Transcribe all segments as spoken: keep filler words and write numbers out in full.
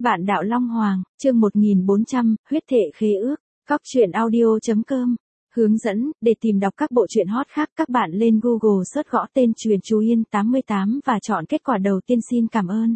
Vạn đạo Long Hoàng, chương một nghìn bốn trăm, huyết thể khế ước, cóc truyện audio chấm com. Hướng dẫn, để tìm đọc các bộ truyện hot khác các bạn lên Google search gõ tên Truyện Chú Yên tám mươi tám và chọn kết quả đầu tiên xin cảm ơn.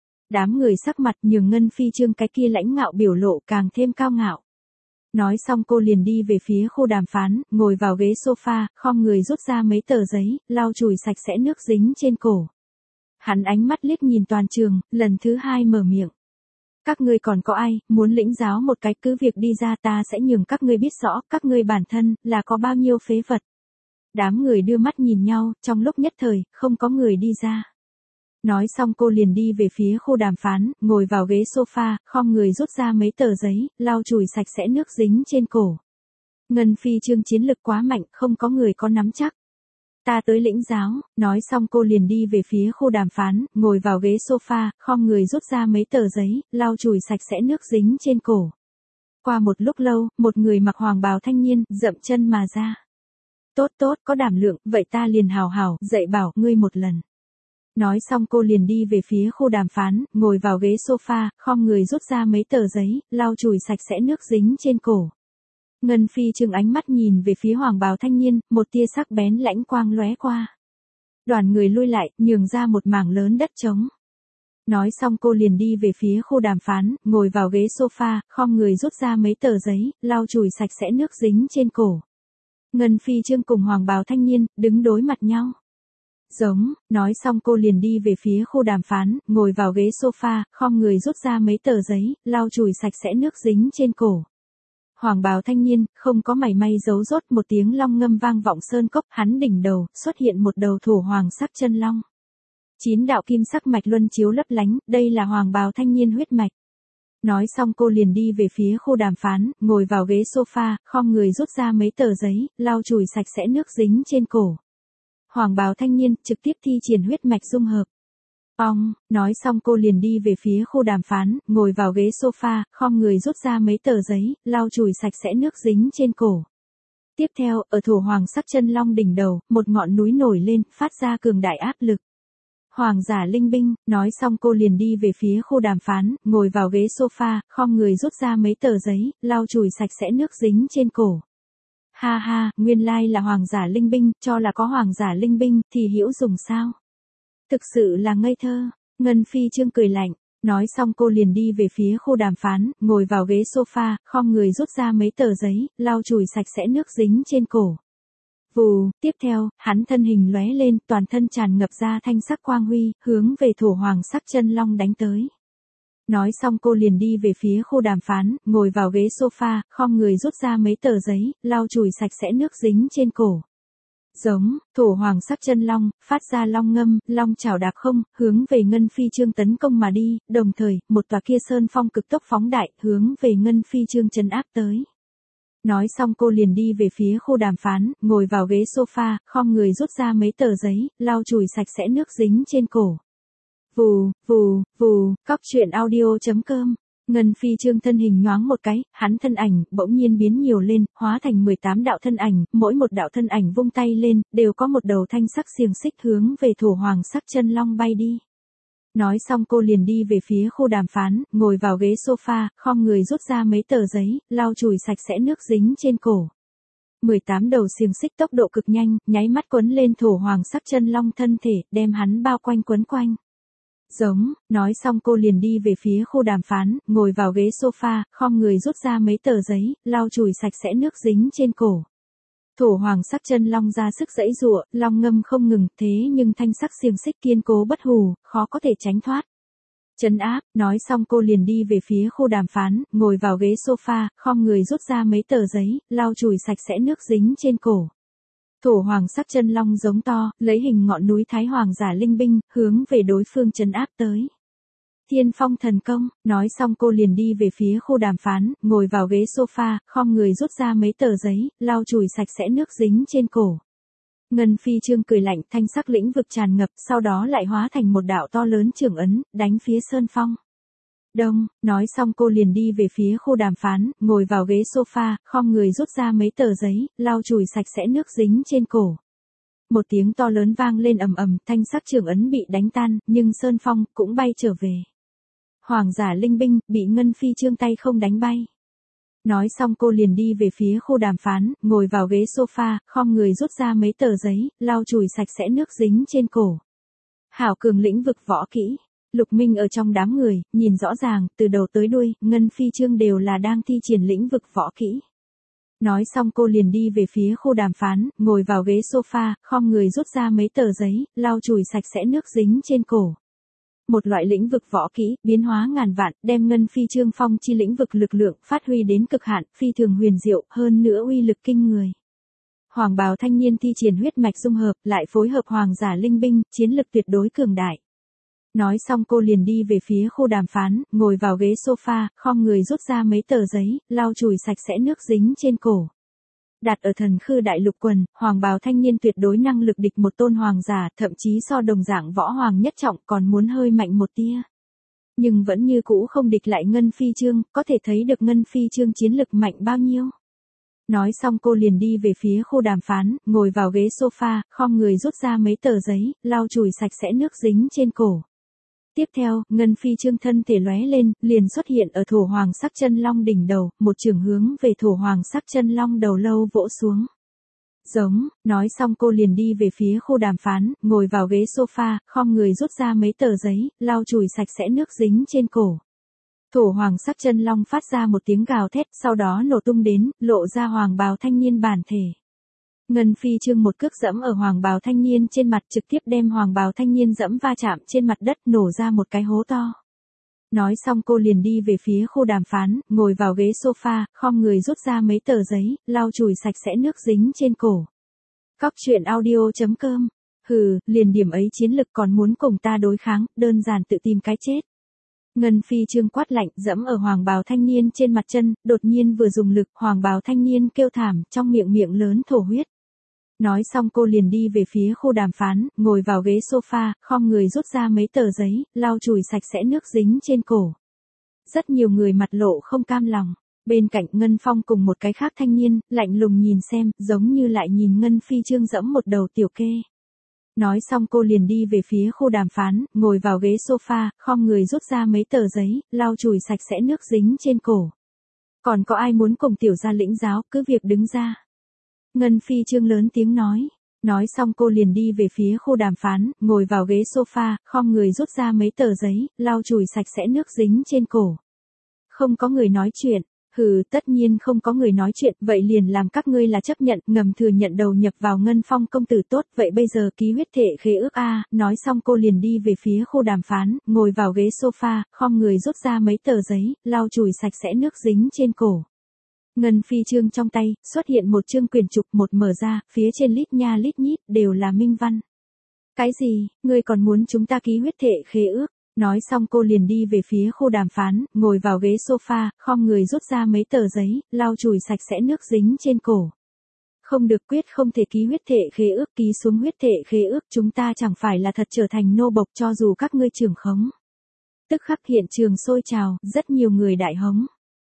Đám người sắc mặt nhường Ngân Phi Trương cái kia lãnh ngạo biểu lộ càng thêm cao ngạo. Nói xong cô liền đi về phía khu đàm phán, ngồi vào ghế sofa, khom người rút ra mấy tờ giấy, lau chùi sạch sẽ nước dính trên cổ. Hắn ánh mắt liếc nhìn toàn trường, lần thứ hai mở miệng. Các ngươi còn có ai, muốn lĩnh giáo một cái cứ việc đi ra ta sẽ nhường các ngươi biết rõ, các ngươi bản thân, là có bao nhiêu phế vật. Đám người đưa mắt nhìn nhau, trong lúc nhất thời, không có người đi ra. Nói xong cô liền đi về phía khu đàm phán, ngồi vào ghế sofa, khom người rút ra mấy tờ giấy, lau chùi sạch sẽ nước dính trên cổ. Ngân Phi Trương chiến lực quá mạnh, không có người có nắm chắc. Ta tới lĩnh giáo, nói xong cô liền đi về phía khu đàm phán, ngồi vào ghế sofa, khom người rút ra mấy tờ giấy, lau chùi sạch sẽ nước dính trên cổ. Qua một lúc lâu, một người mặc hoàng bào thanh niên, dậm chân mà ra. Tốt tốt, có đảm lượng, vậy ta liền hào hào, dạy bảo, ngươi một lần. Nói xong cô liền đi về phía khu đàm phán, ngồi vào ghế sofa, khom người rút ra mấy tờ giấy, lau chùi sạch sẽ nước dính trên cổ. Ngân Phi Trương ánh mắt nhìn về phía hoàng bào thanh niên, một tia sắc bén lãnh quang lóe qua. Đoàn người lui lại, nhường ra một mảng lớn đất trống. Nói xong cô liền đi về phía khu đàm phán, ngồi vào ghế sofa, khom người rút ra mấy tờ giấy, lau chùi sạch sẽ nước dính trên cổ. Ngân Phi Trương cùng hoàng bào thanh niên, đứng đối mặt nhau. Giống, nói xong cô liền đi về phía khu đàm phán, ngồi vào ghế sofa, khom người rút ra mấy tờ giấy, lau chùi sạch sẽ nước dính trên cổ. Hoàng bào thanh niên, không có mảy may giấu rốt, một tiếng long ngâm vang vọng sơn cốc, hắn đỉnh đầu, xuất hiện một đầu thổ hoàng sắc chân long. Chín đạo kim sắc mạch luân chiếu lấp lánh, đây là hoàng bào thanh niên huyết mạch. Nói xong cô liền đi về phía khu đàm phán, ngồi vào ghế sofa, khom người rút ra mấy tờ giấy, lau chùi sạch sẽ nước dính trên cổ. Hoàng bào thanh niên, trực tiếp thi triển huyết mạch dung hợp. Ong, nói xong cô liền đi về phía khu đàm phán, ngồi vào ghế sofa, khom người rút ra mấy tờ giấy, lau chùi sạch sẽ nước dính trên cổ. Tiếp theo, ở thổ hoàng sắc chân long đỉnh đầu, một ngọn núi nổi lên, phát ra cường đại áp lực. Hoàng giả linh binh, nói xong cô liền đi về phía khu đàm phán, ngồi vào ghế sofa, khom người rút ra mấy tờ giấy, lau chùi sạch sẽ nước dính trên cổ. Ha ha, nguyên lai là hoàng giả linh binh, cho là có hoàng giả linh binh, thì hữu dùng sao? Thực sự là ngây thơ. Ngân Phi Trương cười lạnh, nói xong cô liền đi về phía khu đàm phán, ngồi vào ghế sofa, khom người rút ra mấy tờ giấy, lau chùi sạch sẽ nước dính trên cổ. Vù, tiếp theo, hắn thân hình lóe lên, toàn thân tràn ngập ra thanh sắc quang huy, hướng về thổ hoàng sắc chân long đánh tới. Nói xong cô liền đi về phía khu đàm phán, ngồi vào ghế sofa, khom người rút ra mấy tờ giấy, lau chùi sạch sẽ nước dính trên cổ. Giống, thổ hoàng sắc chân long, phát ra long ngâm, long chảo đạp không, hướng về Ngân Phi Trương tấn công mà đi, đồng thời, một tòa kia sơn phong cực tốc phóng đại, hướng về Ngân Phi Trương trấn áp tới. Nói xong cô liền đi về phía khu đàm phán, ngồi vào ghế sofa, khom người rút ra mấy tờ giấy, lau chùi sạch sẽ nước dính trên cổ. Vù, vù, vù, cóc truyện audio chấm com. Ngân Phi Trương thân hình nhoáng một cái, hắn thân ảnh bỗng nhiên biến nhiều lên, hóa thành mười tám đạo thân ảnh, mỗi một đạo thân ảnh vung tay lên, đều có một đầu thanh sắc xiềng xích hướng về thổ hoàng sắc chân long bay đi. Nói xong cô liền đi về phía khu đàm phán, ngồi vào ghế sofa, khom người rút ra mấy tờ giấy, lau chùi sạch sẽ nước dính trên cổ. mười tám đầu xiềng xích tốc độ cực nhanh, nháy mắt quấn lên thổ hoàng sắc chân long thân thể, đem hắn bao quanh quấn quanh. Giống, nói xong cô liền đi về phía khu đàm phán, ngồi vào ghế sofa, khom người rút ra mấy tờ giấy, lau chùi sạch sẽ nước dính trên cổ. Thổ hoàng sắc chân long ra sức giãy giụa, long ngâm không ngừng, thế nhưng thanh sắc xiềng xích kiên cố bất hủ, khó có thể tránh thoát. Trấn áp, nói xong cô liền đi về phía khu đàm phán, ngồi vào ghế sofa, khom người rút ra mấy tờ giấy, lau chùi sạch sẽ nước dính trên cổ. Thổ hoàng sắc chân long giống to, lấy hình ngọn núi thái hoàng giả linh binh, hướng về đối phương trấn áp tới. Thiên phong thần công, nói xong cô liền đi về phía khu đàm phán, ngồi vào ghế sofa, khom người rút ra mấy tờ giấy, lau chùi sạch sẽ nước dính trên cổ. Ngân Phi Trương cười lạnh, thanh sắc lĩnh vực tràn ngập, sau đó lại hóa thành một đạo to lớn chưởng ấn, đánh phía sơn phong. Đông, nói xong cô liền đi về phía khu đàm phán, ngồi vào ghế sofa, khom người rút ra mấy tờ giấy, lau chùi sạch sẽ nước dính trên cổ. Một tiếng to lớn vang lên ầm ầm, thanh sắc chưởng ấn bị đánh tan, nhưng sơn phong cũng bay trở về. Hoàng giả linh binh, bị Ngân Phi Trương tay không đánh bay. Nói xong cô liền đi về phía khu đàm phán, ngồi vào ghế sofa, khom người rút ra mấy tờ giấy, lau chùi sạch sẽ nước dính trên cổ. Hảo cường lĩnh vực võ kỹ. Lục Minh ở trong đám người, nhìn rõ ràng, từ đầu tới đuôi, Ngân Phi Trương đều là đang thi triển lĩnh vực võ kỹ. Nói xong cô liền đi về phía khu đàm phán, ngồi vào ghế sofa, khom người rút ra mấy tờ giấy, lau chùi sạch sẽ nước dính trên cổ. Một loại lĩnh vực võ kỹ, biến hóa ngàn vạn, đem Ngân Phi Trương phong chi lĩnh vực lực lượng, phát huy đến cực hạn, phi thường huyền diệu, hơn nữa uy lực kinh người. Hoàng bào thanh niên thi triển huyết mạch dung hợp, lại phối hợp hoàng giả linh binh, chiến lực tuyệt đối cường đại. Nói xong cô liền đi về phía khu đàm phán, ngồi vào ghế sofa, khom người rút ra mấy tờ giấy, lau chùi sạch sẽ nước dính trên cổ. Đặt ở thần khư đại lục quần, hoàng bào thanh niên tuyệt đối năng lực địch một tôn hoàng giả, thậm chí so đồng dạng võ hoàng nhất trọng còn muốn hơi mạnh một tia. Nhưng vẫn như cũ không địch lại Ngân Phi Trương, có thể thấy được Ngân Phi Trương chiến lực mạnh bao nhiêu. Nói xong cô liền đi về phía khu đàm phán, ngồi vào ghế sofa, khom người rút ra mấy tờ giấy, lau chùi sạch sẽ nước dính trên cổ. Tiếp theo, Ngân Phi Trương thân thể lóe lên, liền xuất hiện ở thổ hoàng sắc chân long đỉnh đầu, một trường hướng về thổ hoàng sắc chân long đầu lâu vỗ xuống. Giống, nói xong cô liền đi về phía khu đàm phán, ngồi vào ghế sofa, khom người rút ra mấy tờ giấy, lau chùi sạch sẽ nước dính trên cổ. Thổ hoàng sắc chân long phát ra một tiếng gào thét, sau đó nổ tung đến, lộ ra hoàng bào thanh niên bản thể. Ngân Phi Trương một cước dẫm ở hoàng bào thanh niên trên mặt, trực tiếp đem hoàng bào thanh niên dẫm va chạm trên mặt đất, nổ ra một cái hố to. Nói xong cô liền đi về phía khu đàm phán, ngồi vào ghế sofa, khom người rút ra mấy tờ giấy, lau chùi sạch sẽ nước dính trên cổ. Cóc truyện audio chấm com. Hừ, liền điểm ấy chiến lực còn muốn cùng ta đối kháng, đơn giản tự tìm cái chết. Ngân Phi Trương quát lạnh, dẫm ở hoàng bào thanh niên trên mặt chân, đột nhiên vừa dùng lực, hoàng bào thanh niên kêu thảm, trong miệng miệng lớn thổ huyết. Nói xong cô liền đi về phía khu đàm phán, ngồi vào ghế sofa, khom người rút ra mấy tờ giấy, lau chùi sạch sẽ nước dính trên cổ. Rất nhiều người mặt lộ không cam lòng. Bên cạnh Ngân Phong cùng một cái khác thanh niên, lạnh lùng nhìn xem, giống như lại nhìn Ngân Phi Trương dẫm một đầu tiểu kê. Nói xong cô liền đi về phía khu đàm phán, ngồi vào ghế sofa, khom người rút ra mấy tờ giấy, lau chùi sạch sẽ nước dính trên cổ. Còn có ai muốn cùng tiểu gia lĩnh giáo, cứ việc đứng ra. Ngân Phi Trương lớn tiếng nói. Nói xong cô liền đi về phía khu đàm phán, ngồi vào ghế sofa, khom người rút ra mấy tờ giấy, lau chùi sạch sẽ nước dính trên cổ. Không có người nói chuyện. Hừ, tất nhiên không có người nói chuyện, vậy liền làm các ngươi là chấp nhận, ngầm thừa nhận đầu nhập vào Ngân Phong công tử tốt, vậy bây giờ ký huyết thể khế ước a. Nói xong cô liền đi về phía khu đàm phán, ngồi vào ghế sofa, khom người rút ra mấy tờ giấy, lau chùi sạch sẽ nước dính trên cổ. Ngân Phi Trương trong tay, xuất hiện một chương quyển trục, một mở ra, phía trên lít nha lít nhít, đều là minh văn. Cái gì, ngươi còn muốn chúng ta ký huyết thể khế ước? Nói xong cô liền đi về phía khu đàm phán, ngồi vào ghế sofa, khom người rút ra mấy tờ giấy, lau chùi sạch sẽ nước dính trên cổ. Không được, quyết không thể ký huyết thể khế ước, ký xuống huyết thể khế ước, chúng ta chẳng phải là thật trở thành nô bộc cho dù các ngươi trưởng khống. Tức khắc hiện trường sôi trào, rất nhiều người đại hống.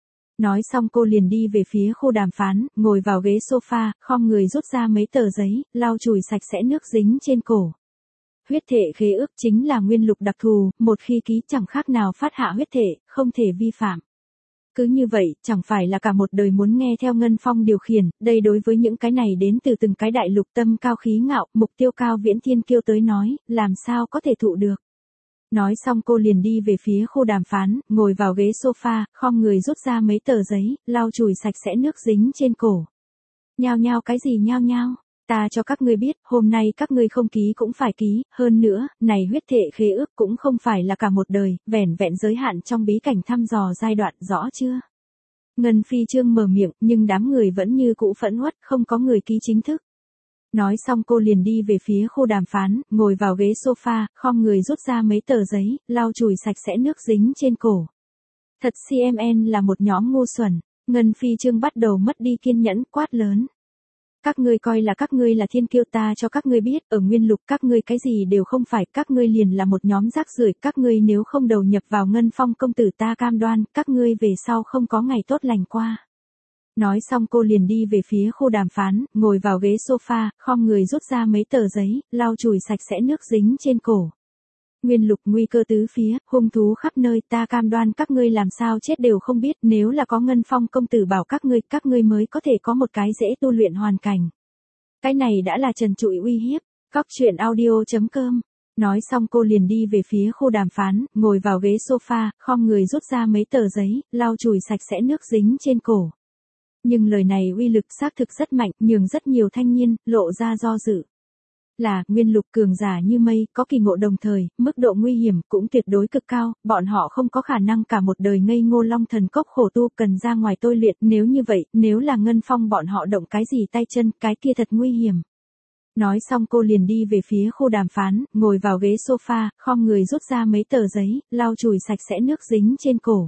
Nói xong cô liền đi về phía khu đàm phán, ngồi vào ghế sofa, khom người rút ra mấy tờ giấy, lau chùi sạch sẽ nước dính trên cổ. Huyết thể khế ước chính là nguyên lục đặc thù, một khi ký chẳng khác nào phát hạ huyết thể, không thể vi phạm. Cứ như vậy, chẳng phải là cả một đời muốn nghe theo Ngân Phong điều khiển, đây đối với những cái này đến từ từng cái đại lục tâm cao khí ngạo, mục tiêu cao viễn thiên kiêu tới nói, làm sao có thể thụ được. Nói xong cô liền đi về phía khu đàm phán, ngồi vào ghế sofa, khom người rút ra mấy tờ giấy, lau chùi sạch sẽ nước dính trên cổ. Nhao nhao cái gì nhao nhao? Ta cho các ngươi biết, hôm nay các ngươi không ký cũng phải ký, hơn nữa, này huyết thể khế ước cũng không phải là cả một đời, vẻn vẹn giới hạn trong bí cảnh thăm dò giai đoạn, rõ chưa? Ngân Phi Trương mở miệng, nhưng đám người vẫn như cũ phẫn uất, không có người ký chính thức. Nói xong cô liền đi về phía khu đàm phán, ngồi vào ghế sofa, khom người rút ra mấy tờ giấy, lau chùi sạch sẽ nước dính trên cổ. Thật xê em en là một nhóm ngu xuẩn. Ngân Phi Trương bắt đầu mất đi kiên nhẫn, quát lớn. Các ngươi coi là các ngươi là thiên kiêu, ta cho các ngươi biết, ở nguyên lục các ngươi cái gì đều không phải, các ngươi liền là một nhóm rác rưởi, các ngươi nếu không đầu nhập vào Ngân Phong công tử ta cam đoan, các ngươi về sau không có ngày tốt lành qua. Nói xong cô liền đi về phía khu đàm phán, ngồi vào ghế sofa, khom người rút ra mấy tờ giấy, lau chùi sạch sẽ nước dính trên cổ. Nguyên Lục nguy cơ tứ phía, hung thú khắp nơi, ta cam đoan các ngươi làm sao chết đều không biết, nếu là có Ngân Phong công tử bảo các ngươi, các ngươi mới có thể có một cái dễ tu luyện hoàn cảnh. Cái này đã là trần trụi uy hiếp. Cóc truyện audio chấm com. Nói xong cô liền đi về phía khu đàm phán, ngồi vào ghế sofa, khom người rút ra mấy tờ giấy, lau chùi sạch sẽ nước dính trên cổ. Nhưng lời này uy lực xác thực rất mạnh, nhường rất nhiều thanh niên lộ ra do dự. Là, Nguyên Lục cường giả như mây, có kỳ ngộ đồng thời, mức độ nguy hiểm cũng tuyệt đối cực cao, bọn họ không có khả năng cả một đời ngây ngô long thần cốc khổ tu, cần ra ngoài tôi luyện, nếu như vậy, nếu là Ngân Phong bọn họ động cái gì tay chân, cái kia thật nguy hiểm. Nói xong cô liền đi về phía khu đàm phán, ngồi vào ghế sofa, khom người rút ra mấy tờ giấy, lau chùi sạch sẽ nước dính trên cổ.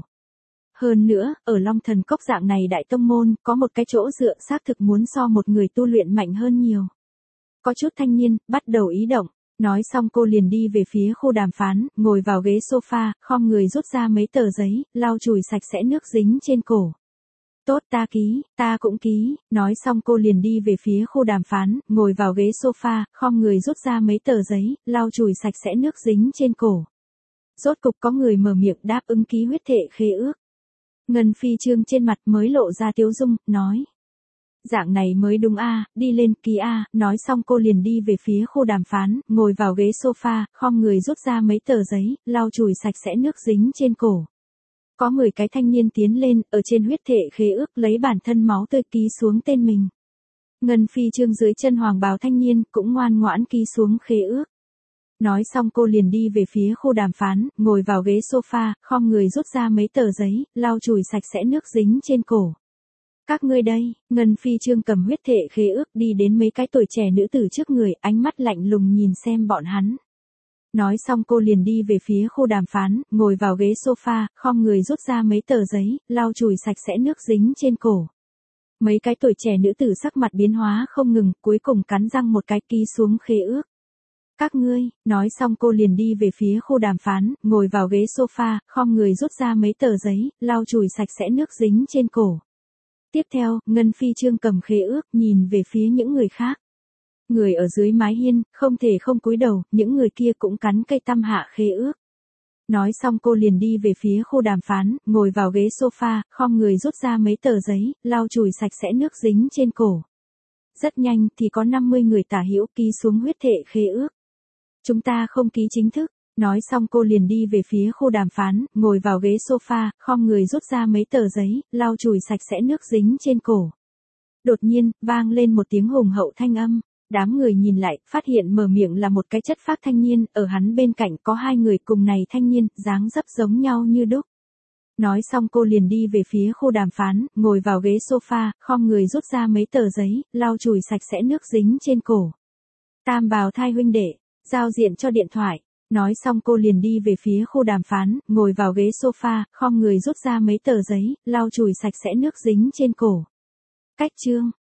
Hơn nữa, ở Long Thần Cốc dạng này đại tông môn, có một cái chỗ dựa xác thực muốn so một người tu luyện mạnh hơn nhiều. Có chút thanh niên, bắt đầu ý động. Nói xong cô liền đi về phía khu đàm phán, ngồi vào ghế sofa, khom người rút ra mấy tờ giấy, lau chùi sạch sẽ nước dính trên cổ. Tốt, ta ký, ta cũng ký. Nói xong cô liền đi về phía khu đàm phán, ngồi vào ghế sofa, khom người rút ra mấy tờ giấy, lau chùi sạch sẽ nước dính trên cổ. Rốt cục có người mở miệng đáp ứng ký huyết thể khế ước. Ngân Phi Trương trên mặt mới lộ ra tiếu dung, nói. Dạng này mới đúng a, đi lên ký a. Nói xong cô liền đi về phía khu đàm phán, ngồi vào ghế sofa, khom người rút ra mấy tờ giấy, lau chùi sạch sẽ nước dính trên cổ. Có mười cái thanh niên tiến lên, ở trên huyết thể khế ước lấy bản thân máu tươi ký xuống tên mình. Ngân Phi Trương dưới chân hoàng bào thanh niên cũng ngoan ngoãn ký xuống khế ước. Nói xong cô liền đi về phía khu đàm phán, ngồi vào ghế sofa, khom người rút ra mấy tờ giấy, lau chùi sạch sẽ nước dính trên cổ. Các ngươi đây, Ngân Phi Trương cầm huyết thể khế ước đi đến mấy cái tuổi trẻ nữ tử trước người, ánh mắt lạnh lùng nhìn xem bọn hắn. Nói xong cô liền đi về phía khu đàm phán, ngồi vào ghế sofa, khom người rút ra mấy tờ giấy, lau chùi sạch sẽ nước dính trên cổ. Mấy cái tuổi trẻ nữ tử sắc mặt biến hóa không ngừng, cuối cùng cắn răng một cái ký xuống khế ước. Các ngươi, nói xong cô liền đi về phía khu đàm phán, ngồi vào ghế sofa, khom người rút ra mấy tờ giấy, lau chùi sạch sẽ nước dính trên cổ. Tiếp theo, Ngân Phi Trương cầm khế ước, nhìn về phía những người khác. Người ở dưới mái hiên, không thể không cúi đầu, những người kia cũng cắn cây tăm hạ khế ước. Nói xong cô liền đi về phía khu đàm phán, ngồi vào ghế sofa, khom người rút ra mấy tờ giấy, lau chùi sạch sẽ nước dính trên cổ. Rất nhanh thì có năm mươi người tả hữu ký xuống huyết thể khế ước. Chúng ta không ký chính thức. Nói xong cô liền đi về phía khu đàm phán, ngồi vào ghế sofa, khom người rút ra mấy tờ giấy, lau chùi sạch sẽ nước dính trên cổ. Đột nhiên, vang lên một tiếng hùng hậu thanh âm. Đám người nhìn lại, phát hiện mở miệng là một cái chất phác thanh niên, ở hắn bên cạnh có hai người cùng này thanh niên, dáng dấp giống nhau như đúc. Nói xong cô liền đi về phía khu đàm phán, ngồi vào ghế sofa, khom người rút ra mấy tờ giấy, lau chùi sạch sẽ nước dính trên cổ. Tam bào thai huynh đệ, giao diện cho điện thoại. Nói xong cô liền đi về phía khu đàm phán, ngồi vào ghế sofa, khom người rút ra mấy tờ giấy, lau chùi sạch sẽ nước dính trên cổ. Cách chương.